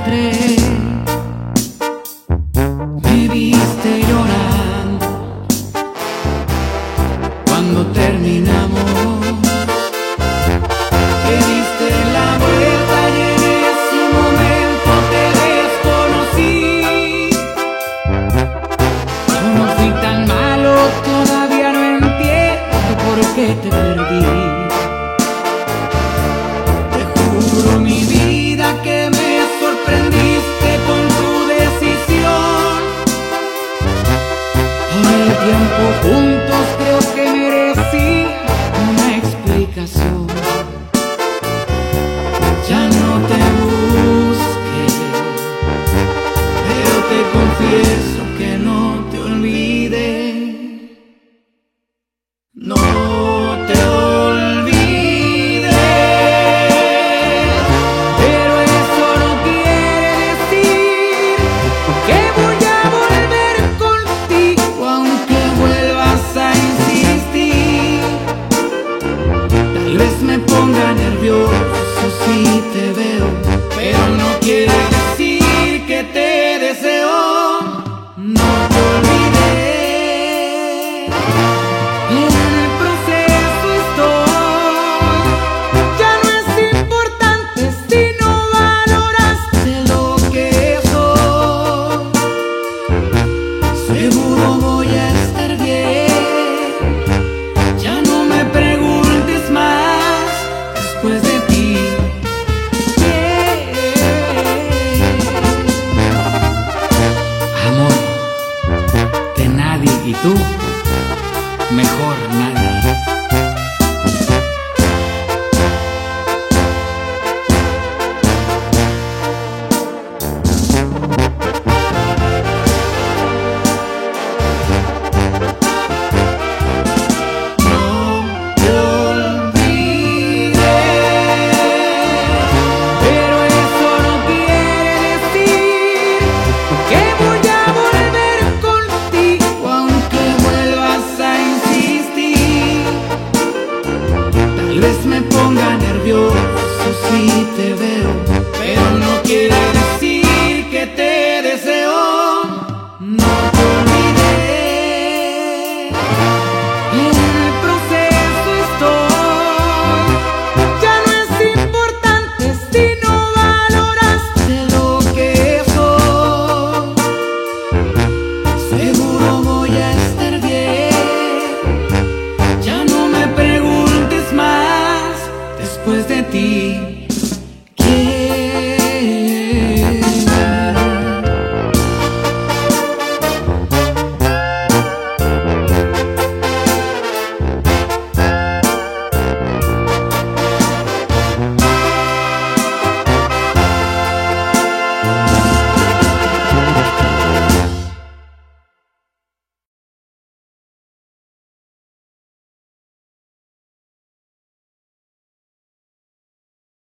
encontré. Me viste llorando cuando terminamos. Te diste la vuelta y en ese momento te desconocí. Yo no fui tan malo, todavía no entiendo por qué te perdí. Te juro mi vida que me sorprendiste con tu decisión. Por el tiempo juntos creo que merecí una explicación. Ya no te busqué, pero te confieso que no te olvidé. No te olvidé, pero eso no quiere decir que voy a volver contigo, aunque vuelvas a insistir. Tal vez me ponga nervioso si te veo, pero no quiere decir que te deseo. No te olvidé, en el proceso estoy. Ya no es importante si no valoraste lo que soy. Seguro voy a estar bien. Ya no me preguntes más después de ti. Amor de nadie y tú, mejor nadie. Tal vez me ponga nervioso si te veo, pero no quiere decir que te deseo. No te olvidé, en el proceso estoy. Ya no es importante si no valoraste lo que soy. Seguro voy a estar bien. Ya no me preguntes más después de ti.